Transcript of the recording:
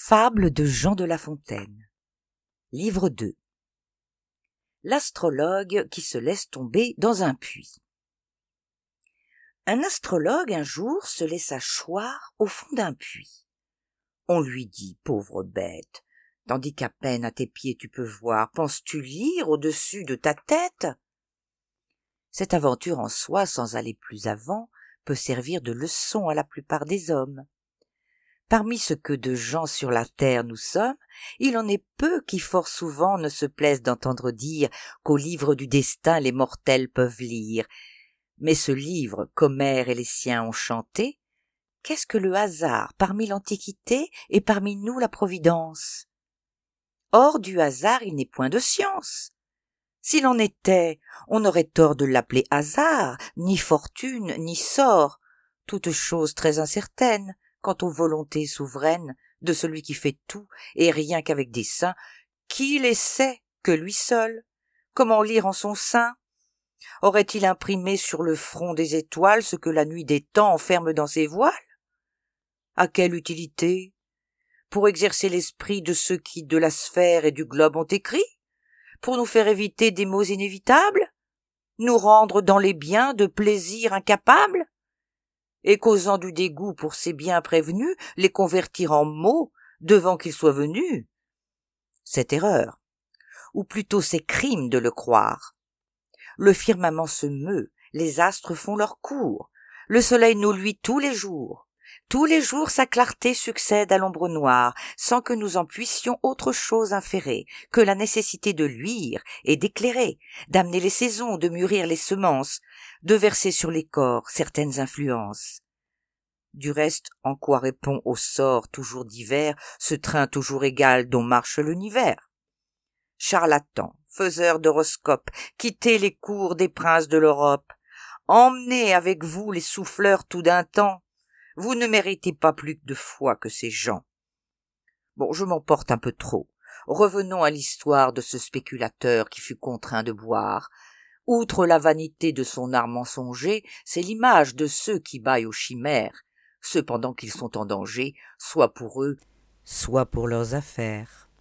Fable de Jean de La Fontaine. Livre 2. L'astrologue qui se laisse tomber dans un puits. Un astrologue un jour se laissa choir au fond d'un puits. On lui dit « Pauvre bête, tandis qu'à peine à tes pieds tu peux voir, penses-tu lire au-dessus de ta tête ?» Cette aventure en soi, sans aller plus avant, peut servir de leçon à la plupart des hommes. Parmi ce que de gens sur la terre nous sommes, il en est peu qui fort souvent ne se plaisent d'entendre dire qu'au livre du destin les mortels peuvent lire. Mais ce livre qu'Homère et les siens ont chanté, qu'est-ce que le hasard parmi l'Antiquité et parmi nous la Providence? Or du hasard il n'est point de science. S'il en était, on aurait tort de l'appeler hasard, ni fortune, ni sort, toute chose très incertaine, quant aux volontés souveraines de celui qui fait tout et rien qu'avec dessein, qui les sait que lui seul? Comment lire en son sein? Aurait-il imprimé sur le front des étoiles ce que la nuit des temps enferme dans ses voiles? À quelle utilité? Pour exercer l'esprit de ceux qui de la sphère et du globe ont écrit? Pour nous faire éviter des maux inévitables? Nous rendre dans les biens de plaisirs incapables? Et causant du dégoût pour ces biens prévenus, les convertir en maux devant qu'ils soient venus? C'est erreur, ou plutôt c'est crime de le croire. Le firmament se meut, les astres font leur cours, le soleil nous luit tous les jours sa clarté succède à l'ombre noire, sans que nous en puissions autre chose inférer que la nécessité de luire et d'éclairer, d'amener les saisons, de mûrir les semences, de verser sur les corps certaines influences. Du reste, en quoi répond au sort toujours divers ce train toujours égal dont marche l'univers? Charlatans, faiseurs d'horoscopes, quittez les cours des princes de l'Europe, emmenez avec vous les souffleurs tout d'un temps, vous ne méritez pas plus de foi que ces gens. Bon, je m'emporte un peu trop. Revenons à l'histoire de ce spéculateur qui fut contraint de boire. Outre la vanité de son art mensonger, c'est l'image de ceux qui baillent aux chimères, cependant qu'ils sont en danger, soit pour eux, soit pour leurs affaires.